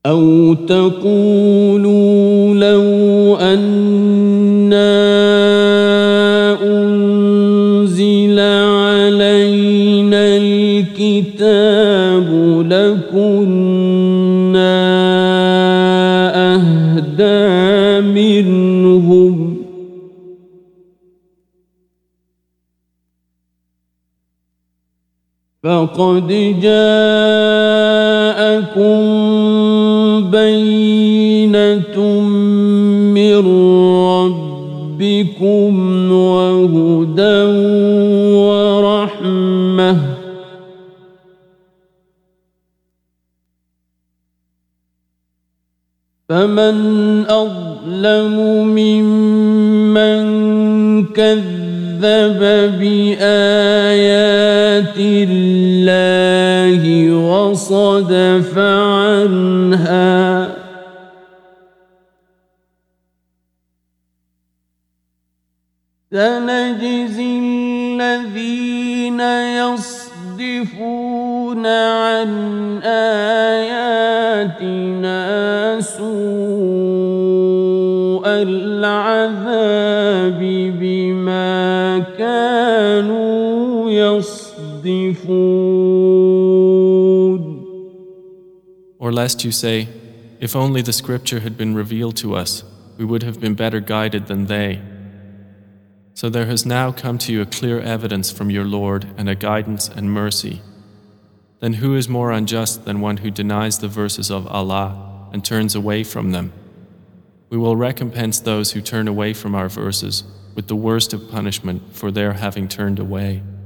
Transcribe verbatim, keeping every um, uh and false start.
أو تقولوا لو أنا أنزل علينا الكتاب لكنا أهدى منهم فقد جاءكم بينة من ربكم وهدى ورحمة فمن أظلم ممن كذب بآيات الله وصدف عنها سنجزي الذين يصدفون عن آياتنا سوء العذاب بما كانوا يصدفون. Or lest you say, if only the scripture had been revealed to us, we would have been better guided than they. So there has now come to you a clear evidence from your Lord and a guidance and mercy. Then who is more unjust than one who denies the verses of Allah and turns away from them? We will recompense those who turn away from our verses with the worst of punishment for their having turned away.